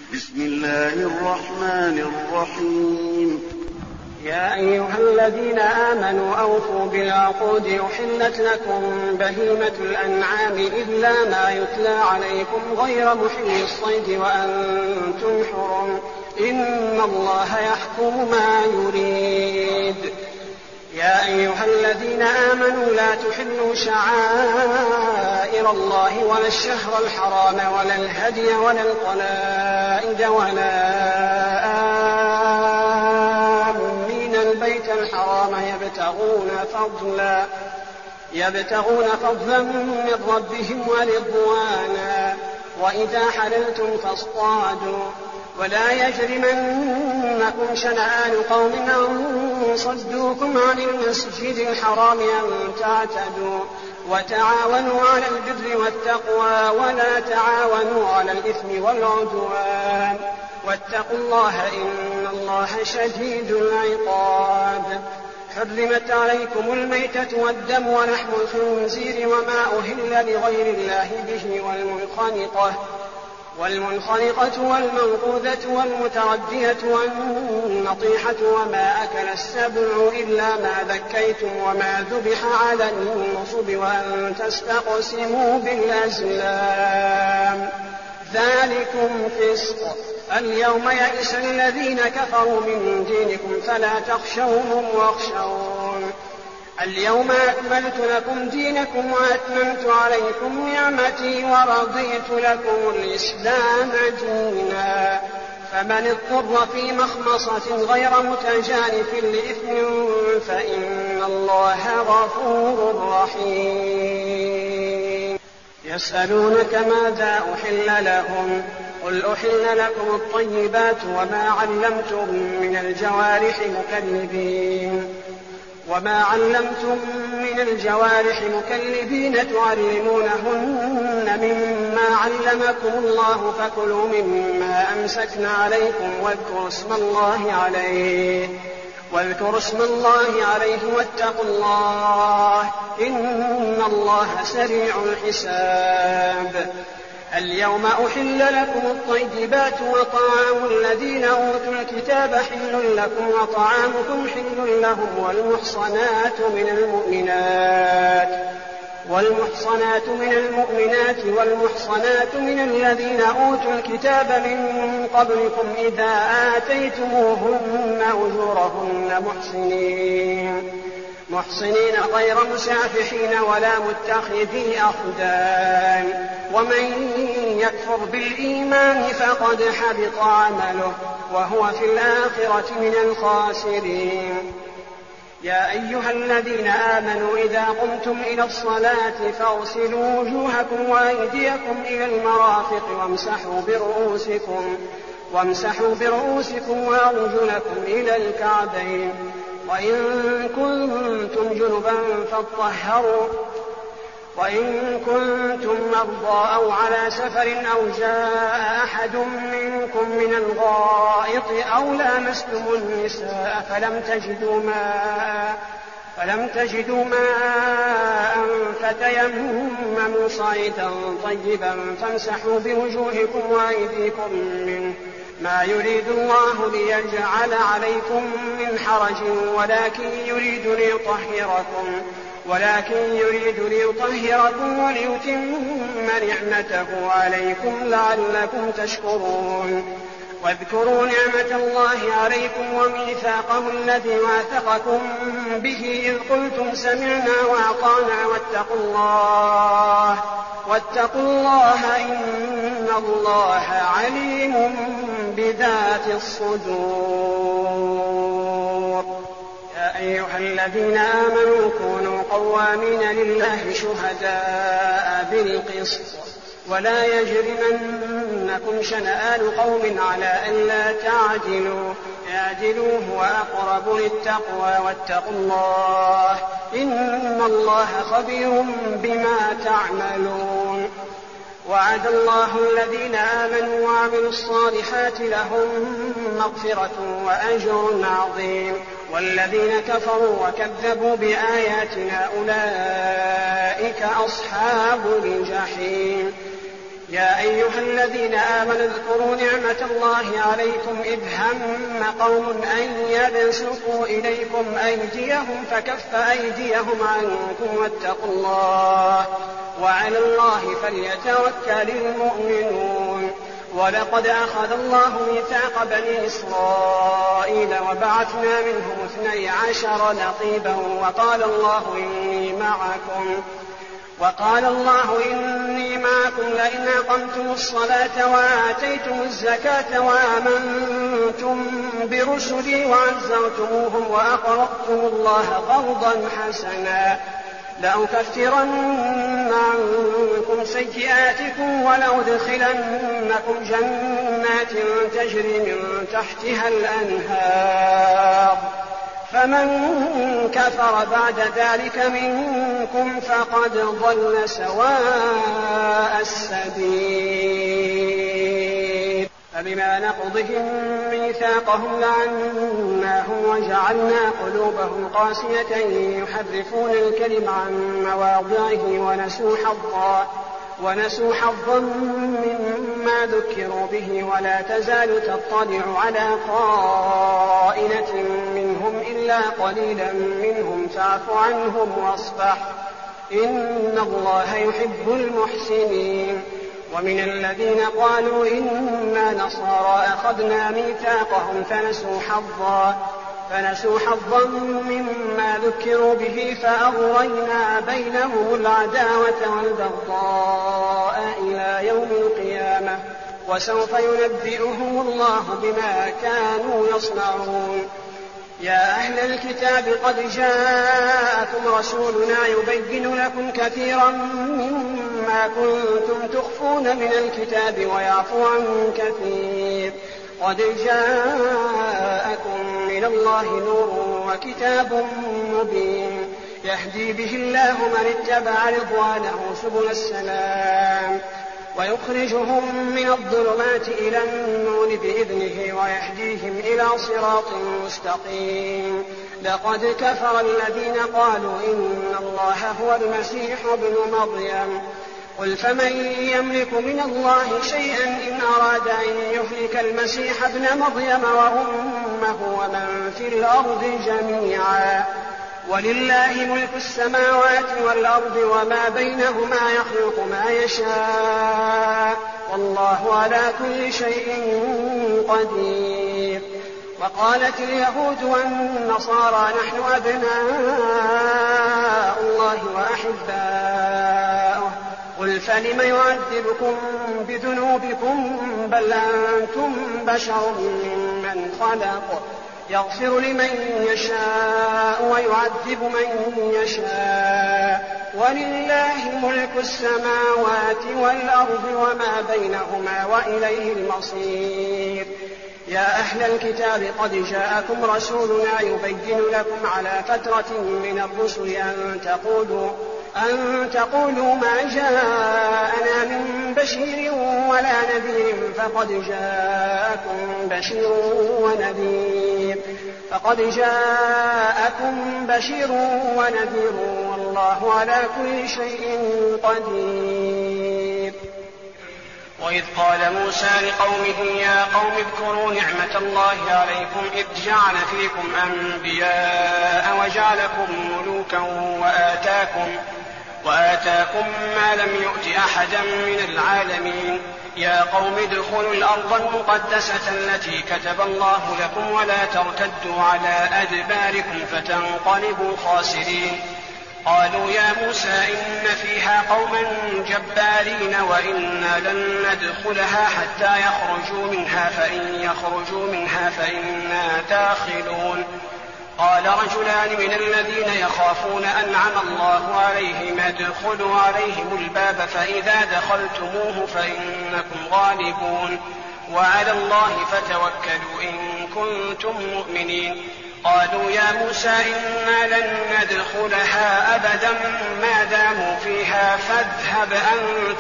بسم الله الرحمن الرحيم. يا أيها الذين آمنوا أوفوا بالعقود أحلت لكم بهيمة الأنعام إلا ما يتلى عليكم غير محل الصيد وأنتم حرم إن الله يحكم ما يريد. يا أيها الذين آمنوا لا تحلوا شعائر الله ولا الشهر الحرام ولا الهدي ولا القلائد ولا آمين البيت الحرام يبتغون فضلا من ربهم ورضوانا وإذا حللتم فاصطادوا ولا يجرمنكم شنآن قوم أن صدوكم عن المسجد الحرام أن تعتدوا وتعاونوا على البر والتقوى ولا تعاونوا على الإثم والعدوان واتقوا الله إن الله شديد العقاب. حرمت عليكم الميتة والدم ولحم الخنزير وما أهل لغير الله به والمنخنقة والموقوذة والمتردية والنطيحة وما أكل السبع إلا ما ذكيتم وما ذبح على النصب وأن تستقسموا بالأزلام ذلكم فسق. اليوم يئس الذين كفروا من دينكم فلا تخشوهم واخشون. اليوم أكملت لكم دينكم وأتممت عليكم نعمتي ورضيت لكم الإسلام دينا. فمن اضطر في مخمصة غير متجانف لإثم فإن الله غفور رحيم. يسألونك ماذا أحل لهم قل أحل لكم الطيبات وما علمتم من الجوارح مكلبين تعلمونهن مما علمكم الله فكلوا مما أمسكن عليكم واذكروا اسم الله عليه واتقوا الله إن الله سريع الحساب. اليوم أحل لكم الطيبات وطعام الذين أوتوا الكتاب حل لكم وطعامكم حل لهم والمحصنات من المؤمنات والمحصنات من الذين أوتوا الكتاب من قبلكم إذا آتيتموهن أجورهن محصنين غير مسافحين ولا متخذي أخدان ومن يكفر بالإيمان فقد حبط عمله وهو في الآخرة من الخاسرين. يا أيها الذين آمنوا إذا قمتم إلى الصلاة فاغسلوا وجوهكم وأيديكم إلى المرافق وامسحوا برؤوسكم وأرجلكم إلى الكعبين وإن كنتم جنبا فاطهروا وإن كنتم مرضى أو على سفر أو جاء أحد منكم من الغائط أو لامستم النساء فلم تجدوا ماء فتيمموا صعيدا طيبا فامسحوا بوجوهكم وأيديكم منه ما يريد الله ليجعل عليكم من حرج ولكن يريد ليطهركم وليتم نعمته عليكم لعلكم تشكرون. واذكروا نعمة الله عليكم وميثاقه الذي واثقكم به إذ قلتم سمعنا وأطعنا واتقوا الله إن الله عليم بذات الصدور. يا أيها الذين آمنوا كونوا قوامين لله شهداء بالقسط ولا يجرمنكم شنآن قوم على ألا اعدلوا هو أقرب للتقوى واتقوا الله إن الله خبير بما تعملون. وعد الله الذين آمنوا وعملوا الصالحات لهم مغفرة وأجر عظيم والذين كفروا وكذبوا بآياتنا أولئك أصحاب الجحيم. يا أيها الذين آمنوا اذكروا نعمة الله عليكم إذ هم قوم أن يبسطوا إليكم أيديهم فكف أيديهم عنكم واتقوا الله وعلى الله فليتوكل المؤمنون. ولقد أخذ الله ميثاق بني إسرائيل وبعثنا منهم 12 نقيبا وقال الله إني معكم لئن أقمتم الصلاة وآتيتم الزكاة وآمنتم برسلي وعزرتموهم وأقرضتم الله قرضا حسنا لأكفرن عنكم سيئاتكم ولأدخلنكم جنات تجري من تحتها الأنهار فمن كفر بعد ذلك منكم فقد ضل سواء السبيل. فبما نقضهم ميثاقهم لعناهم وجعلنا قلوبهم قاسية يحرفون الكلم عن مواضعه ونسوا حظا مما ذكروا به ولا تزال تطلع على خائنة منهم إلا قليلا منهم فاعف عنهم واصفح إن الله يحب المحسنين. ومن الذين قالوا إنا نصارى أخذنا ميثاقهم فنسوا حظا مما ذكروا به فأغرينا بينهم العداوة والبغضاء إلى يوم القيامة وسوف ينبئهم الله بما كانوا يصنعون. يا أهل الكتاب قد جاءكم رسولنا يبين لكم كثيرا مما كنتم تخفون من الكتاب ويعفو عن كثير قد جاءكم من الله نور وكتاب مبين يهدي به الله من اتبع رضوانه سبل السلام ويخرجهم من الظلمات إلى النور بإذنه ويهديهم إلى صراط مستقيم. لقد كفر الذين قالوا إن الله هو المسيح ابن مريم قل فمن يملك من الله شيئا إن أراد أن يهلك المسيح ابن مريم وأمه ومن في الأرض جميعا ولله ملك السماوات والأرض وما بينهما يخلق ما يشاء والله على كل شيء قدير. وقالت اليهود والنصارى نحن أبناء الله وأحباؤه قل فلم يعذبكم بذنوبكم بل أنتم بشر ممن خلق يغفر لمن يشاء ويعذب من يشاء ولله ملك السماوات والأرض وما بينهما وإليه المصير. يا أهل الكتاب قد جاءكم رسولنا يبين لكم على فترة من الرسل أن تقولوا ما جاءنا من بشير ولا نذير فقد جاءكم بشير ونذير والله على كل شيء قدير. وإذ قال موسى لقومه يا قوم اذكروا نعمة الله عليكم إذ جعل فيكم أنبياء وجعلكم ملوكا وآتاكم ما لم يؤت أحدا من العالمين. يا قوم ادخلوا الأرض المقدسة التي كتب الله لكم ولا ترتدوا على أدباركم فتنقلبوا خاسرين. قالوا يا موسى إن فيها قوما جبارين وإنا لن ندخلها حتى يخرجوا منها فإن يخرجوا منها فإنا داخلون. قال رجلان من الذين يخافون أنعم الله عليهم ادخلوا عليهم الباب فإذا دخلتموه فإنكم غالبون وعلى الله فتوكلوا إن كنتم مؤمنين. قالوا يا موسى إنا لن ندخلها أبدا ما داموا فيها فاذهب أنت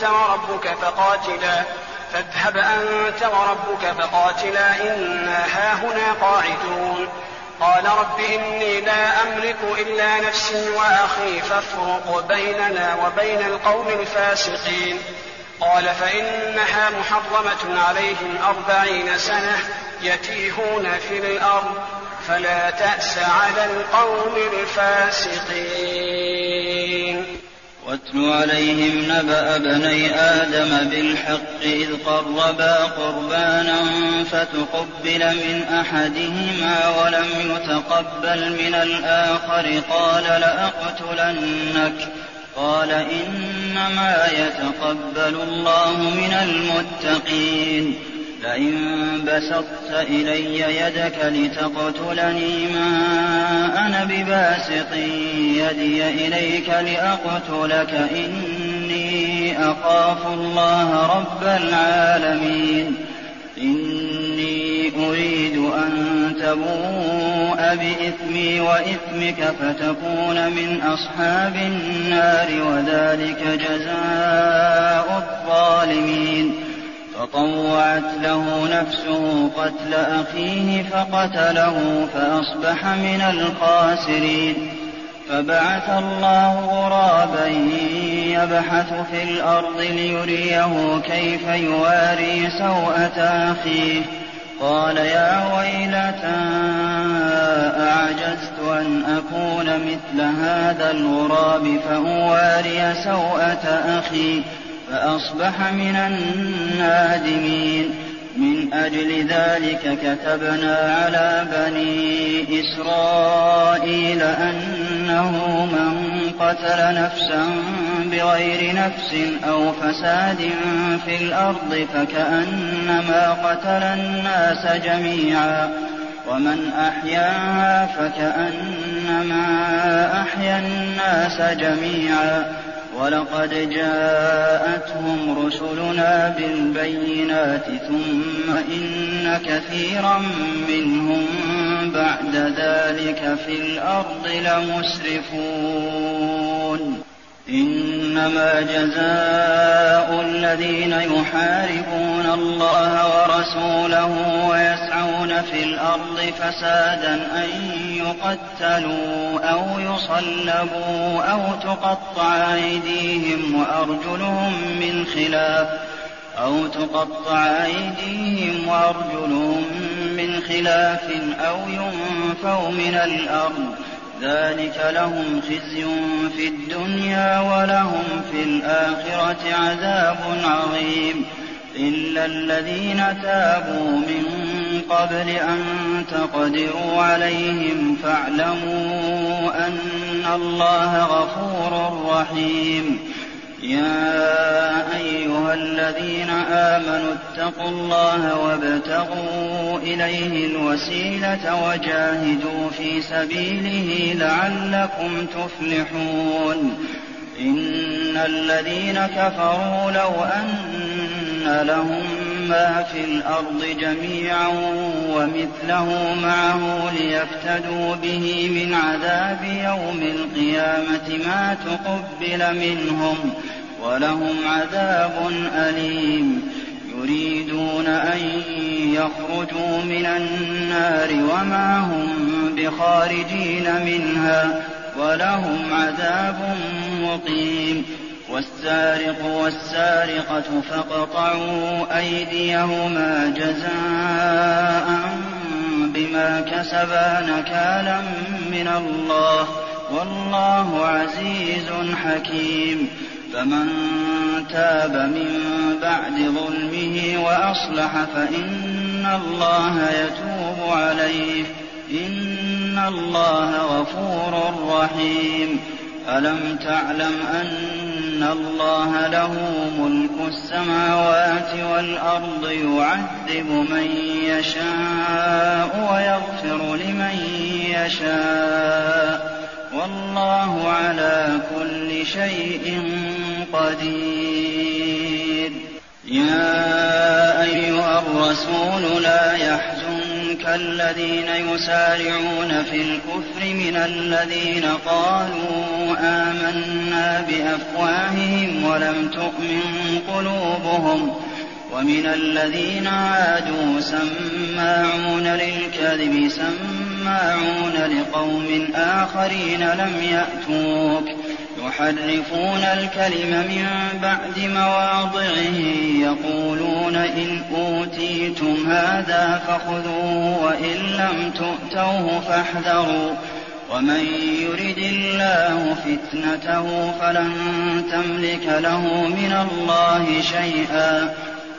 وربك فقاتلا إنا هاهنا قاعدون. قال رب إني لا أملك إلا نفسي وأخي فافرق بيننا وبين القوم الفاسقين. قال فإنها محرمة عليهم 40 سنة يتيهون في الأرض فلا تأس على القوم الفاسقين. واتل عليهم نبأ بني آدم بالحق إذ قربا قربانا فتقبل من أحدهما ولم يتقبل من الآخر قال لأقتلنك قال إنما يتقبل الله من المتقين لئن بسطت إلي يدك لتقتلني ما أنا بباسط يدي إليك لأقتلك إني أخاف الله رب العالمين إني أريد أن تبوء بإثمي وإثمك فتكون من أصحاب النار وذلك جزاء الظالمين. فطوعت له نفسه قتل أخيه فقتله فأصبح من الخاسرين. فبعث الله غرابا يبحث في الأرض ليريه كيف يواري سوءة أخيه قال يا ويلتى أعجزت أن أكون مثل هذا الغراب فأواري سوءة أخي فأصبح من النادمين. من أجل ذلك كتبنا على بني إسرائيل أنه من قتل نفسا بغير نفس أو فساد في الأرض فكأنما قتل الناس جميعا ومن أحياها فكأنما أحيا الناس جميعا. ولقد جاءتهم رسلنا بالبينات ثم إن كثيرا منهم بعد ذلك في الأرض لمسرفون. إنما جزاء الذين يحاربون الله ورسوله ويسعون في الأرض فسادا أن يقتلوا أو يصلبوا أو تقطع أيديهم وأرجلهم من خلاف أو ينفوا من الأرض ذلك لهم خزي في الدنيا ولهم في الآخرة عذاب عظيم. إلا الذين تابوا من قبل أن تقدروا عليهم فاعلموا أن الله غفور رحيم. يا أيها الذين آمنوا اتقوا الله وابتغوا إليه الوسيلة وجاهدوا في سبيله لعلكم تفلحون. إن الذين كفروا لو أن لهم ما في الأرض جميعا ومثله معه ليفتدوا به من عذاب يوم القيامة ما تقبل منهم ولهم عذاب أليم. يريدون أن يخرجوا من النار وما هم بخارجين منها ولهم عذاب مقيم. والسارق والسارقة فاقطعوا أيديهما جزاء بما كسبا نكالا من الله والله عزيز حكيم. فمن تاب من بعد ظلمه وأصلح فإن الله يتوب عليه إن الله غفور رحيم. ألم تعلم أن الله له ملك السماوات والأرض يعذب من يشاء ويغفر لمن يشاء والله على كل شيء قدير. يا أيها الرسول لا يحزنك الذين يسارعون في الكفر من الذين قالوا آمنا بأفواههم ولم تؤمن قلوبهم ومن الذين عادوا سماعون يحرفون الكلم من بعد مواضعه يقولون إن أوتيتم هذا فخذوه وإن لم تؤتوه فاحذروا ومن يرد الله فتنته فلن تملك له من الله شيئا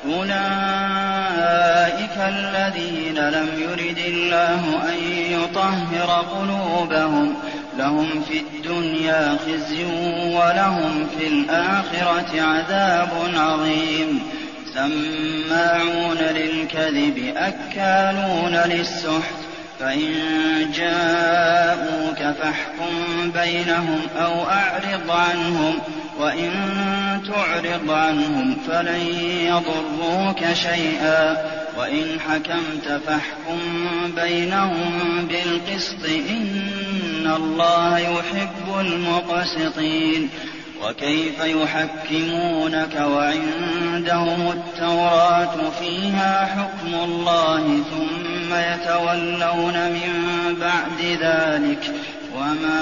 أولئك الذين لم يرد الله أن يطهر قلوبهم لهم في الدنيا خزي ولهم في الآخرة عذاب عظيم سماعون للكذب أكالون للسحت فإن جاءوك فاحكم بينهم أو أعرض عنهم وإن تعرض عنهم فلن يضروك شيئا وإن حكمت فاحكم بينهم بالقسط إن الله يحب المقسطين وكيف يحكمونك وعندهم التوراة فيها حكم الله ثم يتولون من بعد ذلك وما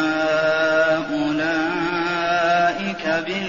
أولئك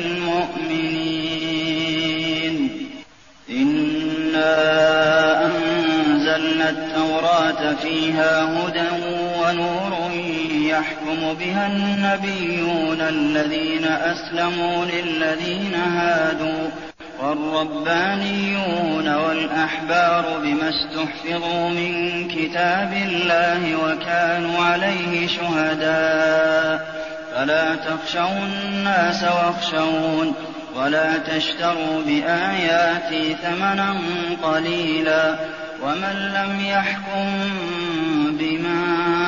بالمؤمنين إنا أنزلنا التوراة فيها هدى ونور يحكم بها النبيون الذين أسلموا للذين هادوا والربانيون والأحبار بما استحفظوا من كتاب الله وكانوا عليه شهداء فلا تخشوا الناس واخشون ولا تشتروا بآياتي ثمنا قليلا ومن لم يحكم بما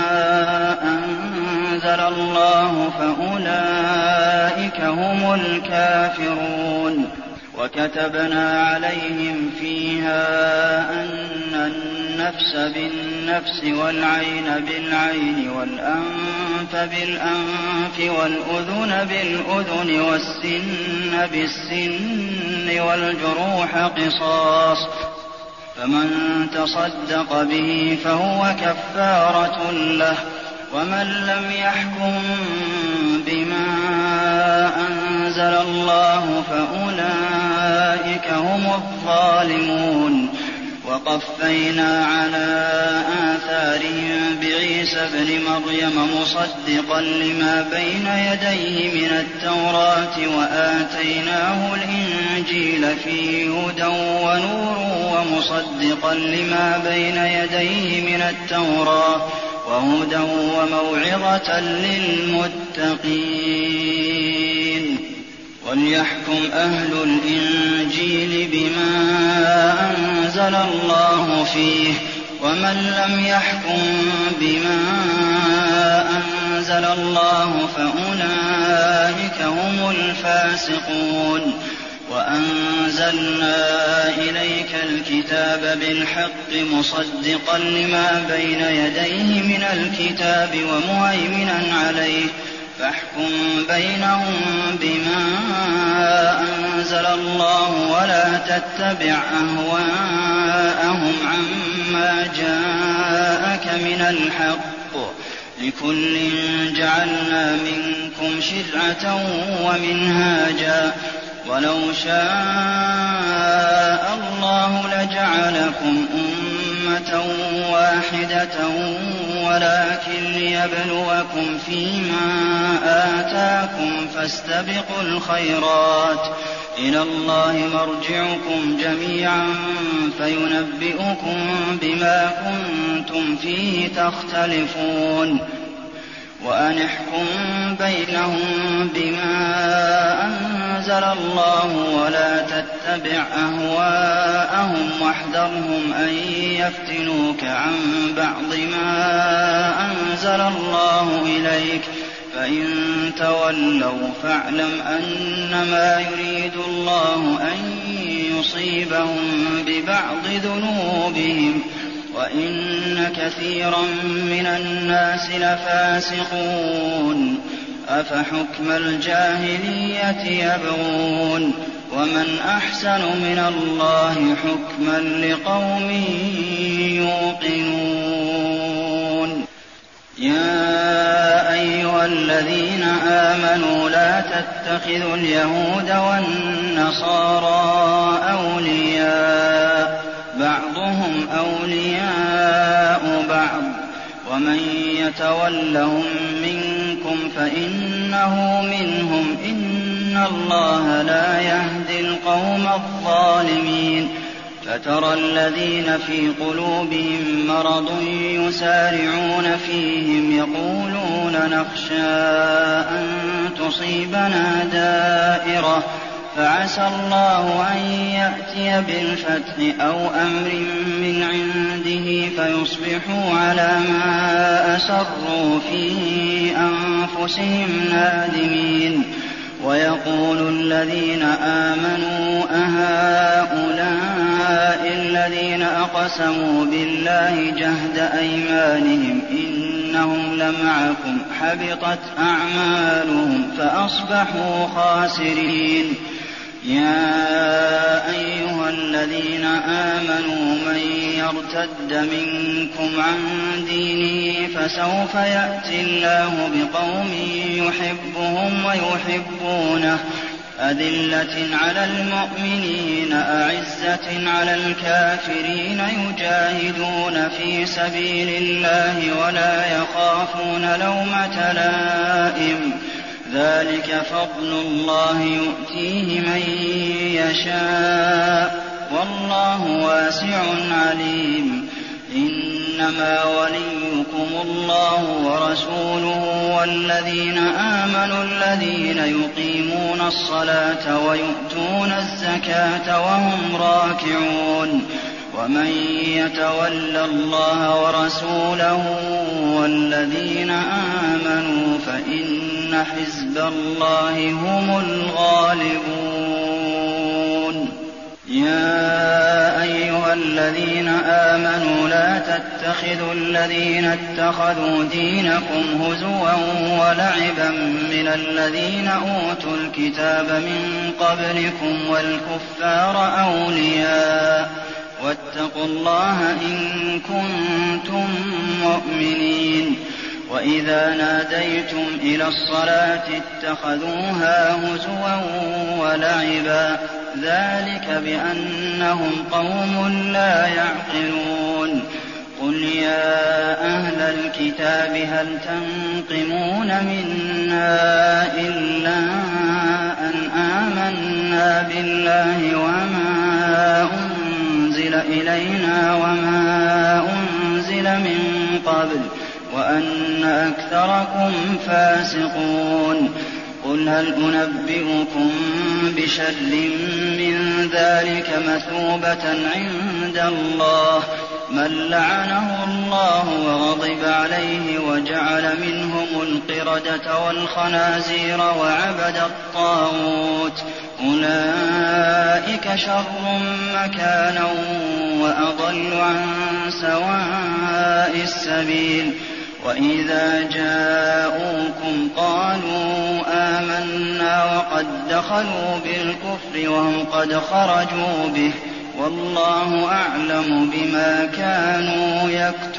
أنزل الله فأولئك هم الكافرون وكتبنا عليهم فيها أن النفس بالنفس والعين بالعين والأنف بالأنف والأذن بالأذن والسن بالسن والجروح قصاص فمن تصدق به فهو كفارة له ومن لم يحكم بما أنزل الله فأولئك هم الظالمون وقفينا على آثارهم بعيسى ابن مريم مصدقا لما بين يديه من التوراة وآتيناه الإنجيل فيه هدى ونور ومصدقا لما بين يديه من التوراة وهدى وموعظة للمتقين وليحكم أهل الإنجيل بما أنزل الله فيه ومن لم يحكم بما أنزل الله فأولئك هم الفاسقون وأنزلنا إليك الكتاب بالحق مصدقا لما بين يديه من الكتاب ومهيمنا عليه فاحكم بينهم بما أنزل الله ولا تتبع أهواءهم عما جاءك من الحق لكل جعلنا منكم شرعة ومنهاجا ولو شاء الله لجعلكم أمة واحدة ولكن ليبلوكم فيما آتاكم فاستبقوا الخيرات إلى الله مرجعكم جميعا فينبئكم بما كنتم فيه تختلفون وأن احكم بينهم بما أنزل الله ولا تتبع أهواءهم واحذرهم أن يفتنوك عن بعض ما أنزل الله إليك فإن تولوا فاعلم أنما يريد الله أن يصيبهم ببعض ذنوبهم وإن كثيرا من الناس لفاسقون أفحكم الجاهلية يبغون ومن أحسن من الله حكما لقوم يوقنون يا أيها الذين آمنوا لا تتخذوا اليهود والنصارى أولياء بعضهم أولياء بعض ومن يتولهم منكم فإنه منهم إن الله لا يهدي القوم الظالمين فترى الذين في قلوبهم مرض يسارعون فيهم يقولون نخشى أن تصيبنا دائرة فعسى الله أن يأتي بالفتح أو أمر من عنده فيصبحوا على ما أسروا في أنفسهم نادمين ويقول الذين آمنوا أهؤلاء الذين أقسموا بالله جهد أيمانهم إنهم لمعكم حبطت أعمالهم فأصبحوا خاسرين يا أيها الذين آمنوا من يرتد منكم عن دينه فسوف يأتي الله بقوم يحبهم ويحبونه أذلة على المؤمنين أعزة على الكافرين يجاهدون في سبيل الله ولا يخافون لومة لائم ذلك فضل الله يؤتيه من يشاء والله واسع عليم إنما وليكم الله ورسوله والذين آمنوا الذين يقيمون الصلاة ويؤتون الزكاة وهم راكعون ومن يتول الله ورسوله والذين آمنوا فإن حزب الله هم الغالبون يا أيها الذين آمنوا لا تتخذوا الذين اتخذوا دينكم هزوا ولعبا من الذين أوتوا الكتاب من قبلكم والكفار أولياء واتقوا الله إن كنتم مؤمنين وإذا ناديتم إلى الصلاة اتخذوها هزوا ولعبا ذلك بأنهم قوم لا يعقلون قل يا أهل الكتاب هل تنقمون منا إلا أن آمنا بالله وما أنزل إلينا وما أنزل من قبل وأن أكثركم فاسقون قل هل أنبئكم بشر من ذلك مثوبة عند الله من لعنه الله وغضب عليه وجعل منهم القردة والخنازير وعبد الطاغوت أولئك شر مكانا وأضل عن سواء السبيل وإذا جاءوكم قالوا آمنا وقد دخلوا بالكفر وهم قد خرجوا به والله أعلم بما كانوا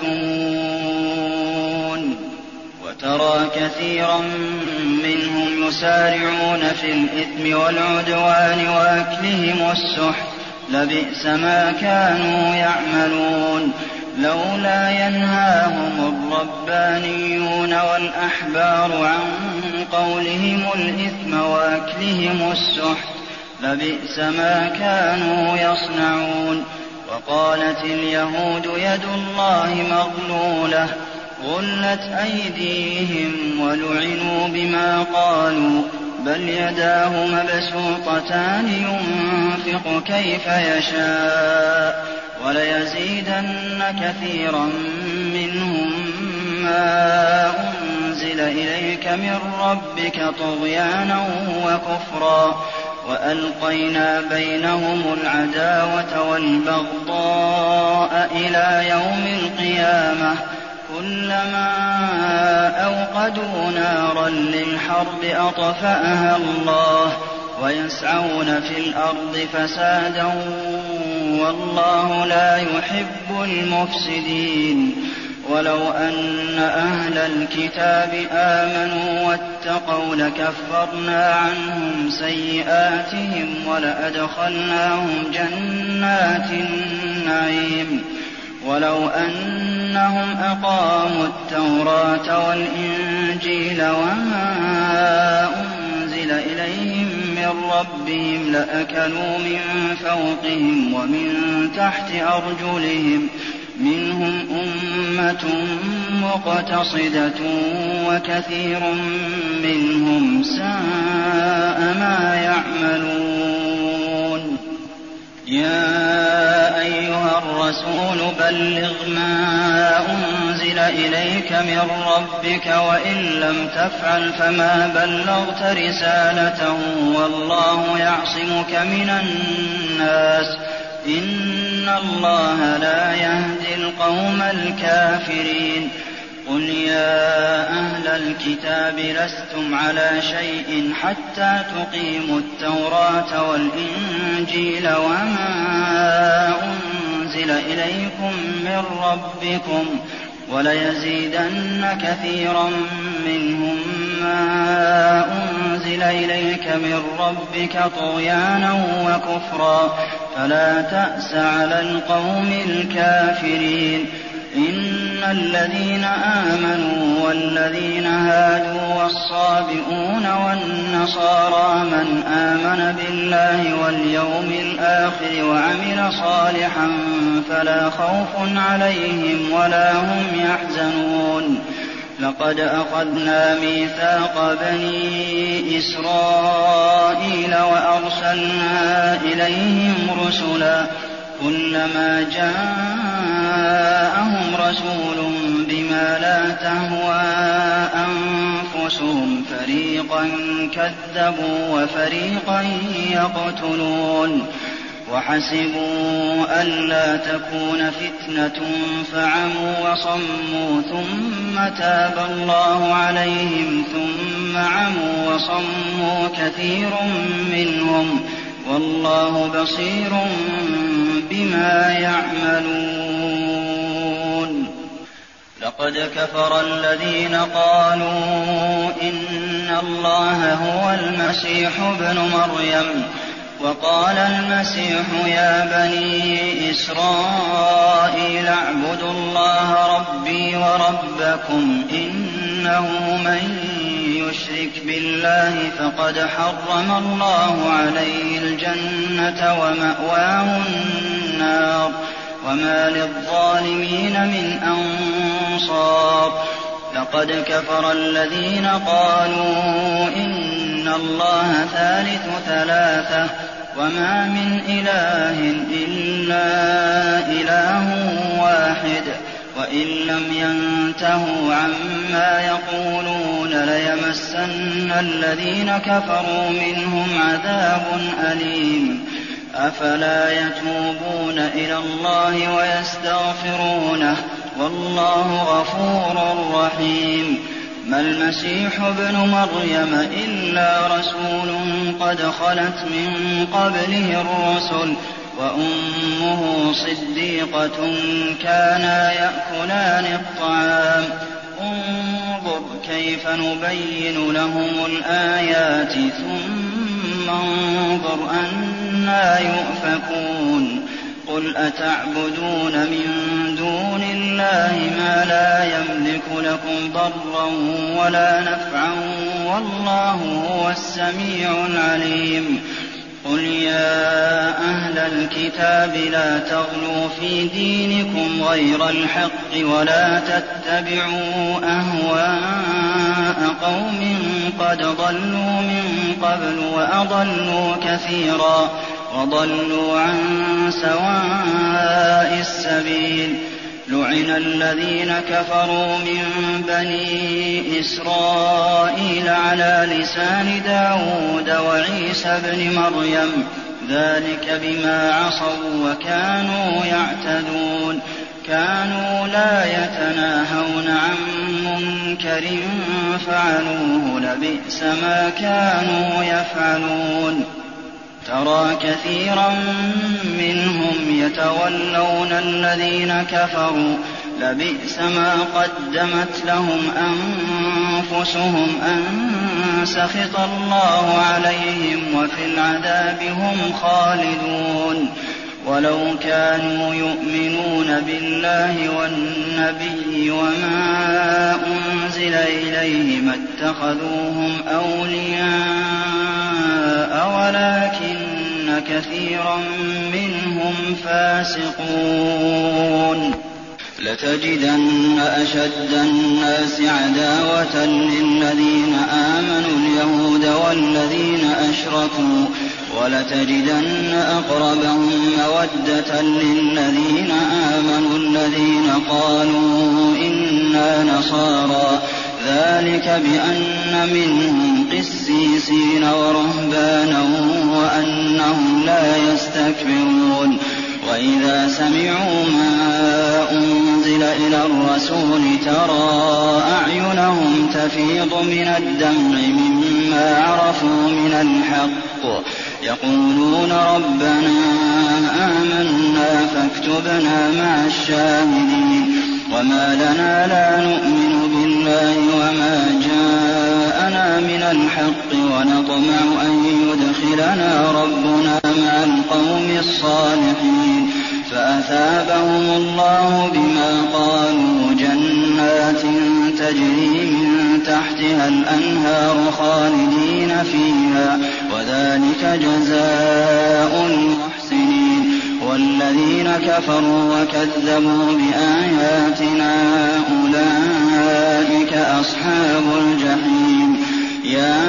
يكتمون وترى كثيرا منهم يسارعون في الإثم والعدوان وأكلهم السحت لبئس ما كانوا يعملون لولا ينهاهم الربانيون والأحبار عن قولهم الإثم وأكلهم السحت لبئس ما كانوا يصنعون وقالت اليهود يد الله مغلولة غلت أيديهم ولعنوا بما قالوا بل يداه مبسوطتان ينفق كيف يشاء وليزيدن كثيرا منهم ما أنزل إليك من ربك طغيانا وكفرا وألقينا بينهم العداوة والبغضاء إلى يوم القيامة كلما أوقدوا نارا للحرب أطفأها الله ويسعون في الأرض فسادا والله لا يحب المفسدين ولو أن أهل الكتاب آمنوا واتقوا لكفرنا عنهم سيئاتهم ولأدخلناهم جنات النعيم ولو أنهم أقاموا التوراة والإنجيل وما أنزل إليهم من ربهم لأكلوا من فوقهم ومن تحت أرجلهم منهم أمة مقتصدة وكثير منهم ساء ما يعملون. يا أيها الرسول بلغ ما أنزل إليك من ربك وإن لم تفعل فما بلغت رسالته والله يعصمك من الناس إن الله لا يهدي القوم الكافرين. قل يا أهل الكتاب لستم على شيء حتى تقيموا التوراة والإنجيل وما أنزل إليكم من ربكم وليزيدن كثيرا منهم ما أنزل إليك من ربك طغيانا وكفرا فلا تأس على القوم الكافرين. إن الذين آمنوا والذين هادوا والصابئون والنصارى من آمن بالله واليوم الآخر وعمل صالحا فلا خوف عليهم ولا هم يحزنون. لقد أخذنا ميثاق بني إسرائيل وأرسلنا إليهم رسلا كلما جاءهم رسول بما لا تهوى أنفسهم فريقا كذبوا وفريقا يقتلون. وحسبوا ألا تكون فتنة فعموا وصموا ثم تاب الله عليهم ثم عموا وصموا كثير منهم والله بصير بما يعملون. لقد كفر الذين قالوا إن الله هو المسيح ابن مريم وقال المسيح يا بني إسرائيل اعبدوا الله ربي وربكم إنه من يشرك بالله فقد حرم الله عليه الجنة ومأواه النار وما للظالمين من أنصار. لقد كفر الذين قالوا إن الله ثالث ثلاثة وما من إله إلا إله واحد وإن لم ينتهوا عما يقولون ليمسن الذين كفروا منهم عذاب أليم. أفلا يتوبون إلى الله ويستغفرونه والله غفور رحيم. ما المسيح ابن مريم إلا رسول قد خلت من قبله الرسل وأمه صديقة كانا يأكلان الطعام انظر كيف نبين لهم الآيات ثم انظر أنى يؤفكون. قل أتعبدون من دون الله ما لا يملك لكم ضرا ولا نفعا والله هو السميع العليم. قل يا أهل الكتاب لا تغلوا في دينكم غير الحق ولا تتبعوا أهواء قوم قد ضلوا من قبل وأضلوا كثيرا وضلوا عن سواء السبيل. لعن الذين كفروا من بني إسرائيل على لسان داود وعيسى بن مريم ذلك بما عصوا وكانوا يعتدون. كانوا لا يتناهون عن منكر فعلوه لبئس ما كانوا يفعلون. ترى كثيرا منهم يتولون الذين كفروا لبئس ما قدمت لهم أنفسهم أن سخط الله عليهم وفي العذاب هم خالدون ولو كانوا يؤمنون بالله والنبي وما أنزل إليه ما اتخذوهم أولياء ولكن كثيرا منهم فاسقون لتجدن أشد الناس عداوة للذين آمنوا اليهود والذين أشركوا ولتجدن أقربهم مودة للذين آمنوا الذين قالوا إنا نصارى ذلك بأن منهم قسيسين ورهبانا وأنهم لا يستكبرون وإذا سمعوا ما أنزل إلى الرسول ترى أعينهم تفيض من الدمع مما عرفوا من الحق يقولون ربنا آمنا فاكتبنا مع الشاهدين وما لنا لا نؤمن بالله وما جاءنا من الحق ونطمع أن يدخلنا ربنا مع القوم الصالحين فأثابهم الله بما قالوا جنات تجري من تحتها الأنهار خالدين فيها وذلك جزاء المحسنين والذين كفروا وكذبوا بآياتنا أولئك أصحاب الجحيم يا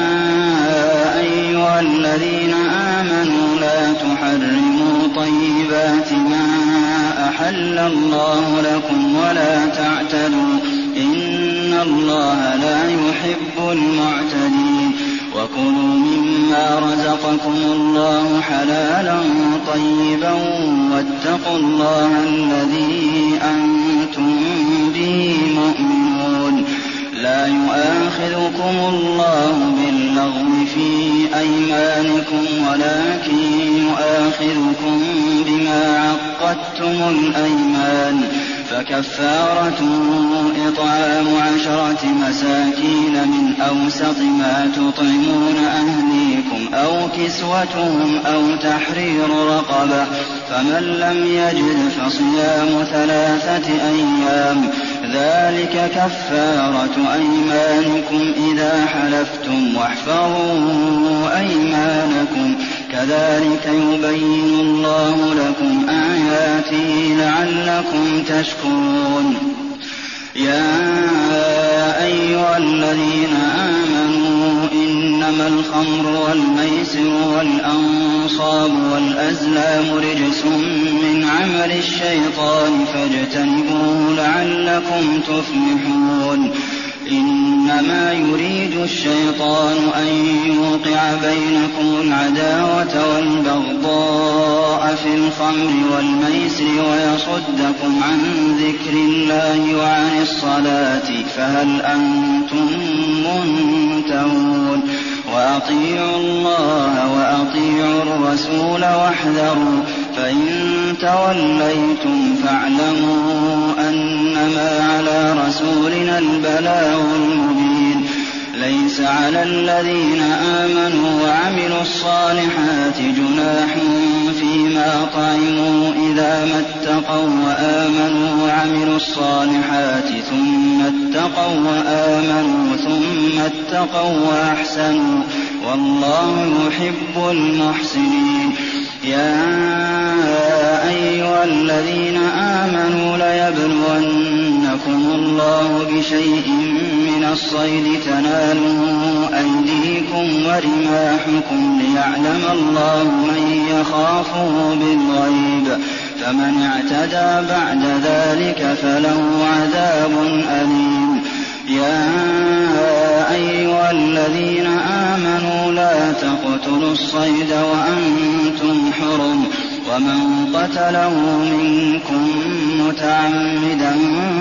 أيها الذين آمنوا لا تحرموا طيبات ما أحل الله لكم ولا تعتدوا إن الله لا يحب المعتدين وكلوا مما رزقكم الله حلالا طيبا واتقوا الله الذي أنتم به مؤمنون لا يؤاخذكم الله باللغو في أيمانكم ولكن يؤاخذكم بما عقدتم الأيمان فكفارته إطعام 10 مساكين من أوسط ما تطعمون أهليكم أو كسوتهم أو تحرير رقبة فمن لم يجد فصيام 3 أيام ذلك كفارة أيمانكم إذا حلفتم واحفظوا أيمانكم كذلك يبين الله لكم آياته لعلكم تشكرون يا أيها الذين آمنوا إنما الخمر والميسر والأنصاب والأزلام رجس من عمل الشيطان فاجتنبوه لعلكم تفلحون إنما يريد الشيطان أن يوقع بينكم العداوة والبغضاء في الخمر والميسر ويصدكم عن ذكر الله وعن الصلاة فهل أنتم منتهون وأطيعوا الله وأطيعوا الرسول واحذروا فإن توليتم فاعلموا أنما على رسولنا البلاغ المبين ليس على الذين آمنوا وعملوا الصالحات جناح فيما طعموا إذا ما اتقوا وآمنوا وعملوا الصالحات ثم اتقوا وآمنوا ثم اتقوا وأحسنوا والله يحب المحسنين يا أيها الذين آمنوا ليبلونكم الله بشيء من الصيد تناله أيديكم ورماحكم ليعلم الله من يخافه بالغيب فمن اعتدى بعد ذلك فله عذاب أليم يا أيها الذين آمنوا لا تقتلوا الصيد وأنتم حرم ومن قتله منكم متعمدا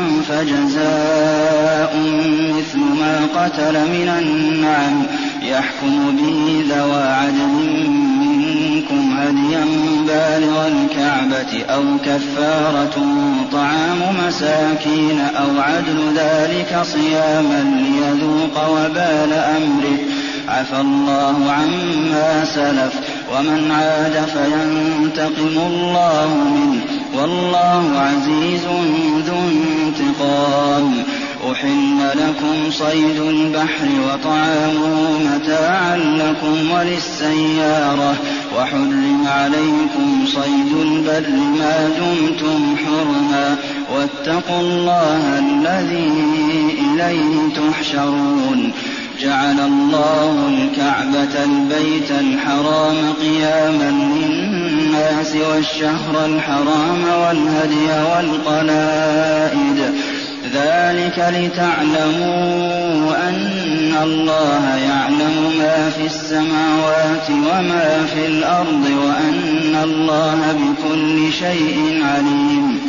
فجزاء مثل ما قتل من النعم يحكم به ذوى عدل منكم منكم هديا بالغ الكعبة أو كفارة طعام مساكين أو عدل ذلك صياما ليذوق وبال أمره عفى الله عما سلف ومن عاد فينتقم الله منه والله عزيز ذو انتقام. أحل لكم صيد البحر وطعامه متاعا لكم وللسيارة وحرم عليكم صيد البر ما دمتم حرما واتقوا الله الذي إليه تحشرون. جعل الله الكعبة البيت الحرام قياما للناس والشهر الحرام والهدي والقلائد ذلك لتعلموا أن الله يعلم ما في السماوات وما في الأرض وأن الله بكل شيء عليم.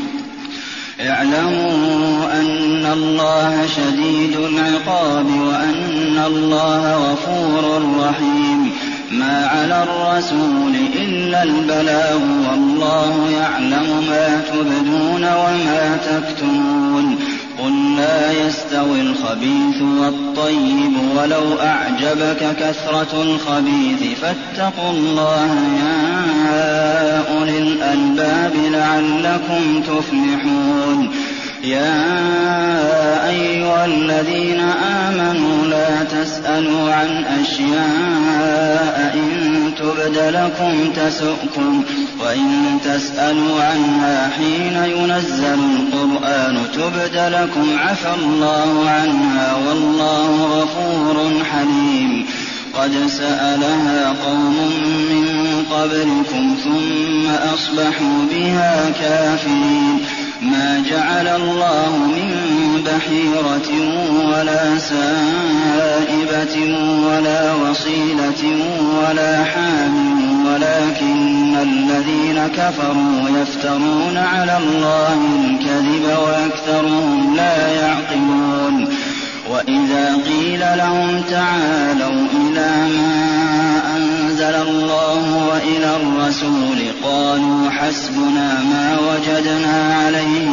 اعلموا أن الله شديد العقاب وأن الله غفور رحيم. ما على الرسول إلا البلاغ والله يعلم ما تبدون وما تكتمون. قل لا يستوي الخبيث والطيب ولو أعجبك كثرة الخبيث فاتقوا الله يا أولي الألباب لعلكم تفلحون. يا أيها الذين آمنوا لا تسألوا عن أشياء إن تبد لكم تسؤكم وإن تسألوا عنها حين ينزل القرآن تبد لكم عفى الله عنها والله غفور حليم. قد سألها قوم من قبلكم ثم أصبحوا بها كافرين. ما جعل الله من بحيرة ولا سائبة ولا وصيلة ولا حام ولكن الذين كفروا يفترون على الله الكذب وأكثرهم لا يعقلون. وإذا قيل لهم تعالوا إلى ما أنزل الله وإلى الرسول قالوا حسبنا ما وجدنا عليه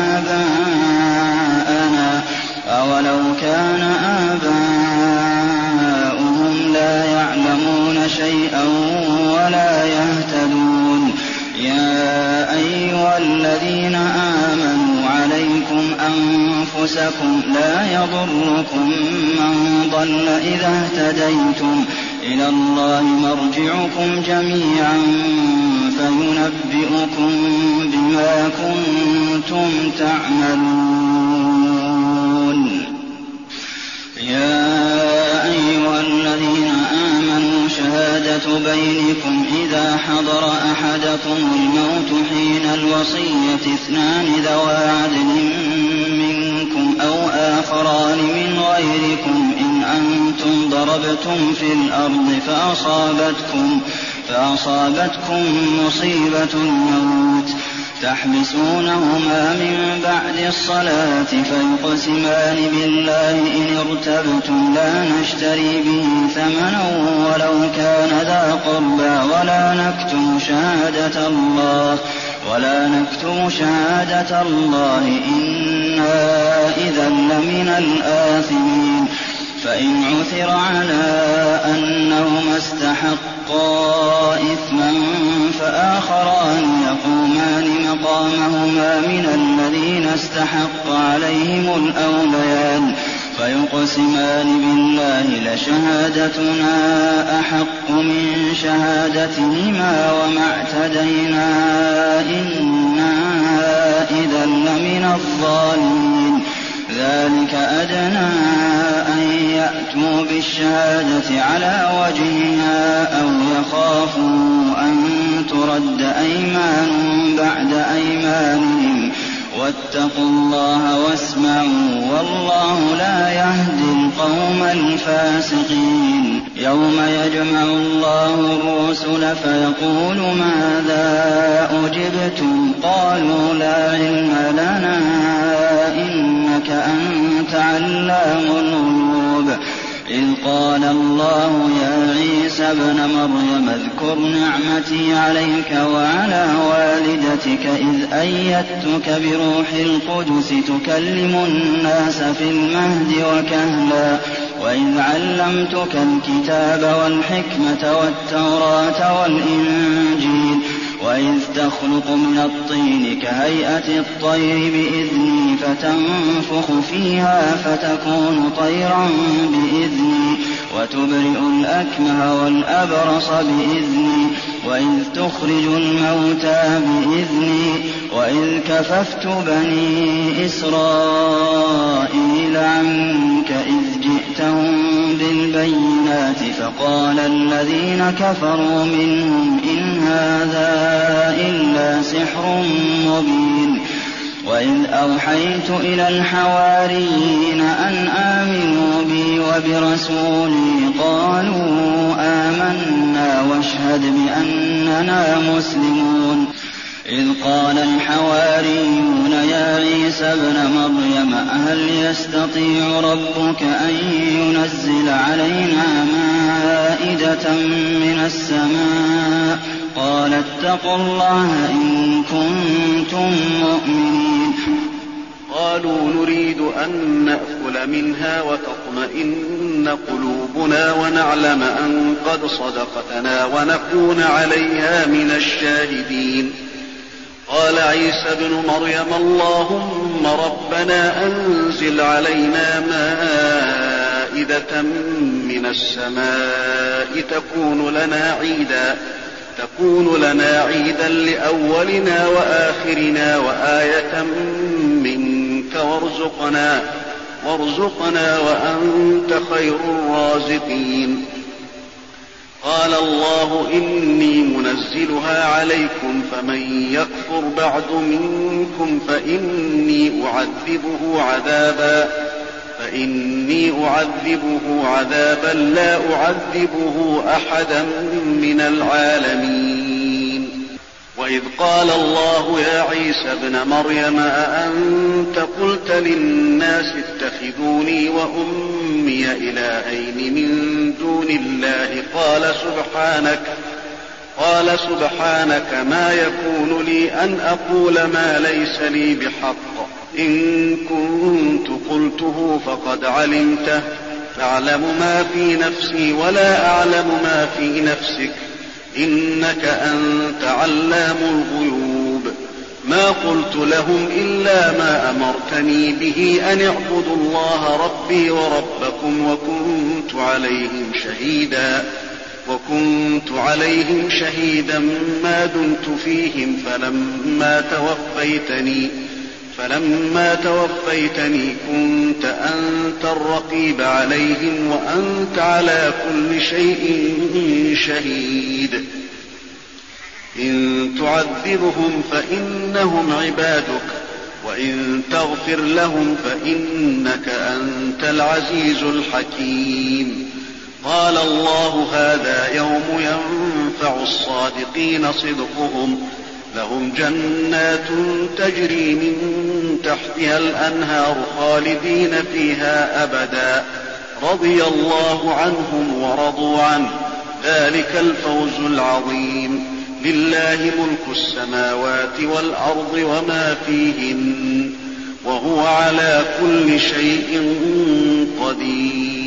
آباءنا أولو كان آباؤهم لا يعلمون شيئا ولا يهتدون. يا أيها الذين آمنوا عليكم أنفسكم لا يضركم من ضل إذا اهتديتم إلى الله مرجعكم جميعا فينبئكم بما كنتم تعملون. يا أيها الذين آمنوا شهادة بينكم إذا حضر أحدكم الموت حين الوصية اثنان ذوى عدل منكم أو آخران من غيركم إن أنتم ضربتم في الأرض فأصابتكم مصيبة الموت تحبسونهما من بعد الصلاة فيقسمان بالله إن ارتبتم لا نشتري به ثمنا ولو كان ذا قربى ولا نكتم شهادة الله إنا إذا لمن الآثمين. فإن عثر على أنهما استحقا إثما فآخران يقومان مقامهما من الذين استحق عليهم الأوليان فيقسمان بالله لشهادتنا أحق من شهادتهما وما اعتدينا إنا إذا لمن الظالمين. ذلك أدنى أن يأتوا بالشهادة على وجهها أو يخافوا أن ترد أيمان بعد أيمانهم واتقوا الله واسمعوا والله لا يهدي القوم الفاسقين. يوم يجمع الله الرسل فيقول ماذا أجبتم قالوا لا علم لنا إنك أنت علام الغيوب. إذ قال الله يا عيسى ابن مريم اذكر نعمتي عليك وعلى والدتك إذ أيدتك بروح القدس تكلم الناس في المهد وكهلا وإذ علمتك الكتاب والحكمة والتوراة والإنجيل وإذ تخلق من الطين كهيئة الطير بإذني فتنفخ فيها فتكون طيرا بإذني وتبرئ الأكمه والأبرص بإذني وإذ تخرج الموتى بإذني وإذ كففت بني إسرائيل عنك إذ جئتهم بالبينات فقال الذين كفروا منهم إن هذا إلا سحر مبين وإذ أوحيت إلى الحواريين أن آمنوا بي وبرسولي قالوا آمنا واشهد بأننا مسلمون إذ قال الحواريون يا عيسى ابن مريم هل يستطيع ربك أن ينزل علينا مائدة من السماء قال اتقوا الله إن كنتم مؤمنين قالوا نريد أن نأكل منها وتطمئن قلوبنا ونعلم أن قد صدقتنا ونكون عليها من الشاهدين قال عيسى ابن مريم اللهم ربنا أنزل علينا مائدة من السماء تكون لنا عيدا لأولنا وآخرنا وآية منك وارزقنا وأنت خير الرازقين قال الله إني منزلها عليكم فمن يكفر بعد منكم فإني أعذبه عذابا لا أعذبه أحدا من العالمين وإذ قال الله يا عيسى ابن مريم أأنت قلت للناس اتخذوني وأمي إلهين من دون الله قال سبحانك ما يكون لي أن أقول ما ليس لي بحق إن كنت قلته فقد علمته تعلم ما في نفسي ولا أعلم ما في نفسك إنك أنت علام الغيوب ما قلت لهم إلا ما أمرتني به أن اعبدوا الله ربي وربكم وكنت عليهم شهيدا ما دمت فيهم فلما توفيتني كنت أنت الرقيب عليهم وأنت على كل شيء شهيد إن تعذبهم فإنهم عبادك وإن تغفر لهم فإنك أنت العزيز الحكيم قال الله هذا يوم ينفع الصادقين صدقهم لهم جنات تجري من تحتها الأنهار خالدين فيها أبدا رضي الله عنهم ورضوا عنه ذلك الفوز العظيم لله ملك السماوات والأرض وما فيهن وهو على كل شيء قدير